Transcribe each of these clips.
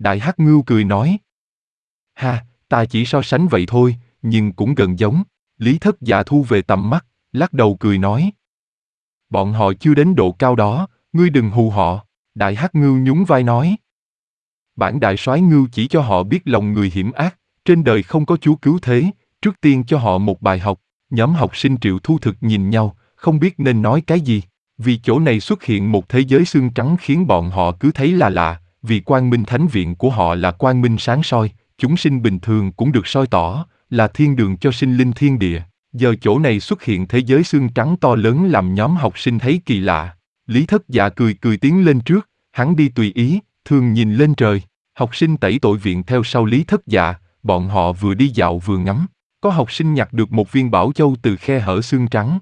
Đại Hắc Ngưu cười nói. Ha, ta chỉ so sánh vậy thôi, nhưng cũng gần giống. Lý Thất Dạ thu về tầm mắt, lắc đầu cười nói. Bọn họ chưa đến độ cao đó, ngươi đừng hù họ. Đại Hắc Ngưu nhún vai nói. Bản đại soái Ngưu chỉ cho họ biết lòng người hiểm ác, trên đời không có chúa cứu thế, trước tiên cho họ một bài học. Nhóm học sinh Triệu Thu Thực nhìn nhau, không biết nên nói cái gì. Vì chỗ này xuất hiện một thế giới xương trắng khiến bọn họ cứ thấy là lạ, vì quang minh thánh viện của họ là quang minh sáng soi, chúng sinh bình thường cũng được soi tỏ, là thiên đường cho sinh linh thiên địa. Giờ chỗ này xuất hiện thế giới xương trắng to lớn làm nhóm học sinh thấy kỳ lạ. Lý Thất Dạ cười cười tiến lên trước, hắn đi tùy ý, thường nhìn lên trời. Học sinh tẩy tội viện theo sau Lý Thất Dạ, bọn họ vừa đi dạo vừa ngắm. Có học sinh nhặt được một viên bảo châu từ khe hở xương trắng.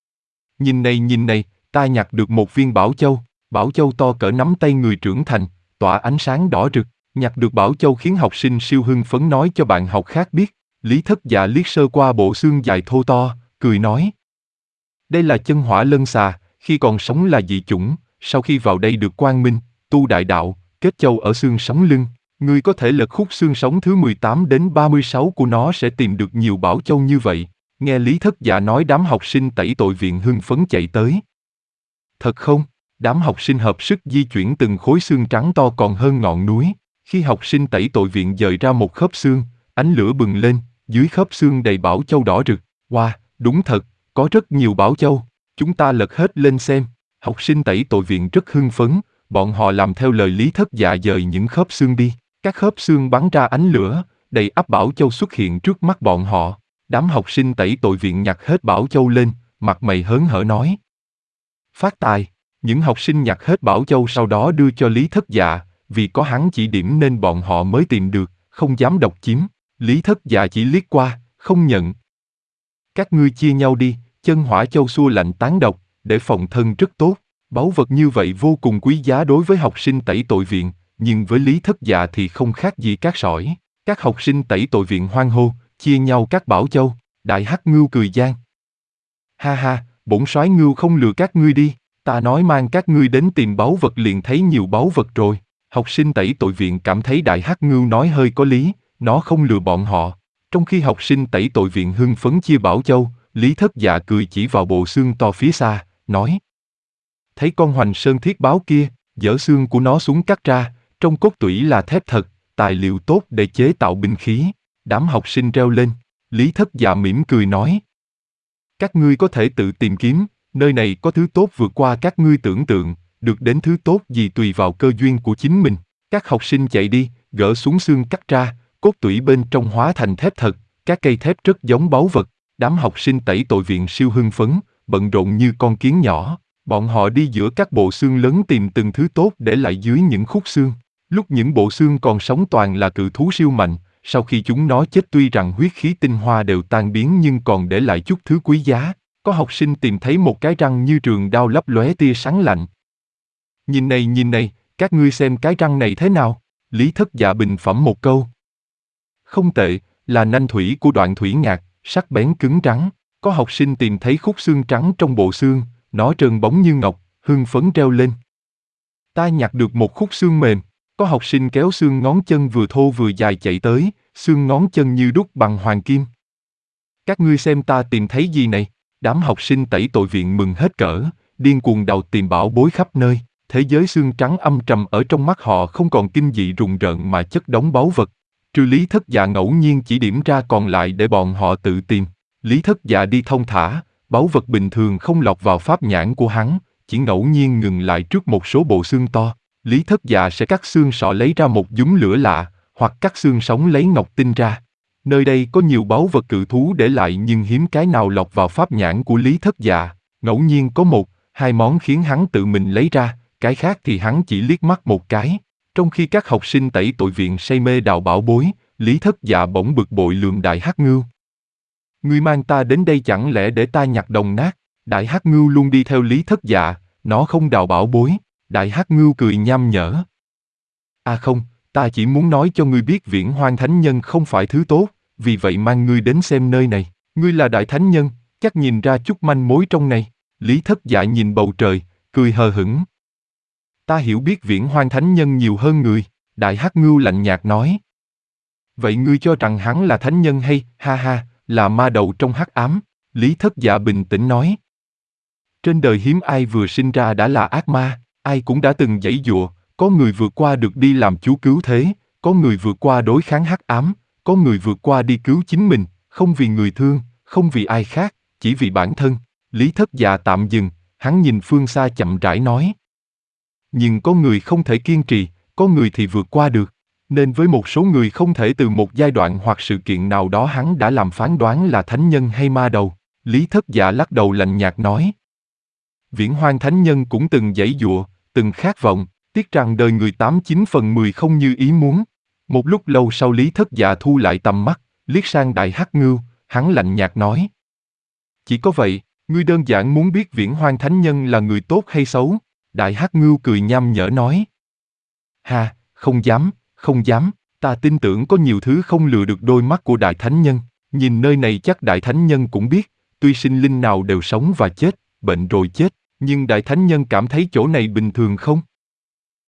Nhìn này, ta nhặt được một viên bảo châu to cỡ nắm tay người trưởng thành, tỏa ánh sáng đỏ rực. Nhặt được bảo châu khiến học sinh siêu hưng phấn nói cho bạn học khác biết. Lý Thất Dạ liếc sơ qua bộ xương dài thô to, cười nói. Đây là chân hỏa lân xà, khi còn sống là dị chủng, sau khi vào đây được quang minh, tu đại đạo, kết châu ở xương sống lưng. Ngươi có thể lật khúc xương sống thứ 18 đến 36 của nó sẽ tìm được nhiều bảo châu như vậy. Nghe Lý Thất Dạ nói đám học sinh tẩy tội viện hưng phấn chạy tới. Thật không? Đám học sinh hợp sức di chuyển từng khối xương trắng to còn hơn ngọn núi. Khi học sinh tẩy tội viện dời ra một khớp xương, ánh lửa bừng lên, dưới khớp xương đầy bảo châu đỏ rực. Wow, đúng thật, có rất nhiều bảo châu. Chúng ta lật hết lên xem. Học sinh tẩy tội viện rất hưng phấn, bọn họ làm theo lời Lý Thất Dạ dời những khớp xương đi. Các khớp xương bắn ra ánh lửa, đầy ắp bảo châu xuất hiện trước mắt bọn họ. Đám học sinh tẩy tội viện nhặt hết bảo châu lên, mặt mày hớn hở nói. Phát tài, những học sinh nhặt hết bảo châu sau đó đưa cho Lý Thất Dạ, vì có hắn chỉ điểm nên bọn họ mới tìm được, không dám độc chiếm. Lý Thất Dạ chỉ liếc qua, không nhận. Các ngươi chia nhau đi, chân hỏa châu xua lạnh tán độc, để phòng thân rất tốt. Báu vật như vậy vô cùng quý giá đối với học sinh tẩy tội viện, nhưng với Lý Thất Dạ thì không khác gì cát sỏi. Các học sinh tẩy tội viện hoan hô, chia nhau các bảo châu. Đại Hắc Ngưu cười gian. Ha ha, bổn soái Ngưu không lừa các ngươi đi, ta nói mang các ngươi đến tìm báu vật liền thấy nhiều báu vật rồi. Học sinh tẩy tội viện cảm thấy Đại Hắc Ngưu nói hơi có lý, nó không lừa bọn họ. Trong khi học sinh tẩy tội viện hưng phấn chia bảo châu, Lý Thất Dạ cười chỉ vào bộ xương to phía xa, nói. Thấy con hoành sơn thiết báo kia, dỡ xương của nó xuống cắt ra, trong cốt tủy là thép thật, tài liệu tốt để chế tạo binh khí. Đám học sinh reo lên, Lý Thất Dạ mỉm cười nói. Các ngươi có thể tự tìm kiếm, nơi này có thứ tốt vượt qua các ngươi tưởng tượng, được đến thứ tốt gì tùy vào cơ duyên của chính mình. Các học sinh chạy đi, gỡ xuống xương cắt ra, cốt tủy bên trong hóa thành thép thật, các cây thép rất giống báu vật. Đám học sinh tẩy tội viện siêu hưng phấn, bận rộn như con kiến nhỏ. Bọn họ đi giữa các bộ xương lớn tìm từng thứ tốt để lại dưới những khúc xương. Lúc những bộ xương còn sống toàn là cự thú siêu mạnh, sau khi chúng nó chết tuy rằng huyết khí tinh hoa đều tan biến nhưng còn để lại chút thứ quý giá. Có học sinh tìm thấy một cái răng như trường đao lấp lóe tia sáng lạnh. Nhìn này, các ngươi xem cái răng này thế nào? Lý Thất Dạ bình phẩm một câu. Không tệ, là nanh thủy của Đoạn Thủy Ngạc, sắc bén cứng rắn. Có học sinh tìm thấy khúc xương trắng trong bộ xương, nó trơn bóng như ngọc, hưng phấn reo lên. Ta nhặt được một khúc xương mềm. Có học sinh kéo xương ngón chân vừa thô vừa dài chạy tới, xương ngón chân như đúc bằng hoàng kim. Các ngươi xem ta tìm thấy gì này? Đám học sinh tẩy tội viện mừng hết cỡ, điên cuồng đào tìm bảo bối khắp nơi. Thế giới xương trắng âm trầm ở trong mắt họ không còn kinh dị rùng rợn mà chất đống báu vật. Trừ Lý Thất Dạ ngẫu nhiên chỉ điểm ra còn lại để bọn họ tự tìm. Lý Thất Dạ đi thong thả, báu vật bình thường không lọt vào pháp nhãn của hắn, chỉ ngẫu nhiên ngừng lại trước một số bộ xương to. Lý Thất Dạ sẽ cắt xương sọ lấy ra một dúm lửa lạ, hoặc cắt xương sống lấy ngọc tinh ra. Nơi đây có nhiều báu vật cự thú để lại nhưng hiếm cái nào lọt vào pháp nhãn của Lý Thất Dạ. Ngẫu nhiên có một, hai món khiến hắn tự mình lấy ra, cái khác thì hắn chỉ liếc mắt một cái. Trong khi các học sinh tẩy tội viện say mê đào bảo bối, Lý Thất Dạ bỗng bực bội lườm Đại Hắc Ngưu. Ngươi mang ta đến đây chẳng lẽ để ta nhặt đồng nát? Đại Hắc Ngưu luôn đi theo Lý Thất Dạ, nó không đào bảo bối. Đại Hắc Ngưu cười nham nhở. À không, ta chỉ muốn nói cho ngươi biết Viễn Hoang Thánh Nhân không phải thứ tốt, vì vậy mang ngươi đến xem nơi này. Ngươi là Đại Thánh Nhân, chắc nhìn ra chút manh mối trong này. Lý Thất Dạ nhìn bầu trời, cười hờ hững. Ta hiểu biết Viễn Hoang Thánh Nhân nhiều hơn người. Đại Hắc Ngưu lạnh nhạt nói. Vậy ngươi cho rằng hắn là thánh nhân hay, ha ha, là ma đầu trong hắc ám, Lý Thất Dạ bình tĩnh nói. Trên đời hiếm ai vừa sinh ra đã là ác ma, ai cũng đã từng giãy giụa, có người vượt qua được đi làm chúa cứu thế, có người vượt qua đối kháng hắc ám, có người vượt qua đi cứu chính mình, không vì người thương, không vì ai khác, chỉ vì bản thân. Lý Thất Dạ tạm dừng, hắn nhìn phương xa chậm rãi nói. Nhưng có người không thể kiên trì, có người thì vượt qua được. Nên với một số người không thể từ một giai đoạn hoặc sự kiện nào đó hắn đã làm phán đoán là thánh nhân hay ma đầu. Lý Thất Dạ lắc đầu lạnh nhạt nói. Viễn Hoang thánh nhân cũng từng giãy giụa, từng khát vọng, tiếc rằng đời người 89/10 không như ý muốn. Một lúc lâu sau Lý Thất Dạ thu lại tầm mắt, liếc sang Đại Hắc Ngưu, hắn lạnh nhạt nói. Chỉ có vậy, ngươi đơn giản muốn biết Viễn Hoang thánh nhân là người tốt hay xấu? Đại Hắc Ngưu cười nham nhở nói. Ha, không dám, không dám, ta tin tưởng có nhiều thứ không lừa được đôi mắt của Đại Thánh Nhân. Nhìn nơi này chắc Đại Thánh Nhân cũng biết, tuy sinh linh nào đều sống và chết, bệnh rồi chết, nhưng Đại Thánh Nhân cảm thấy chỗ này bình thường không?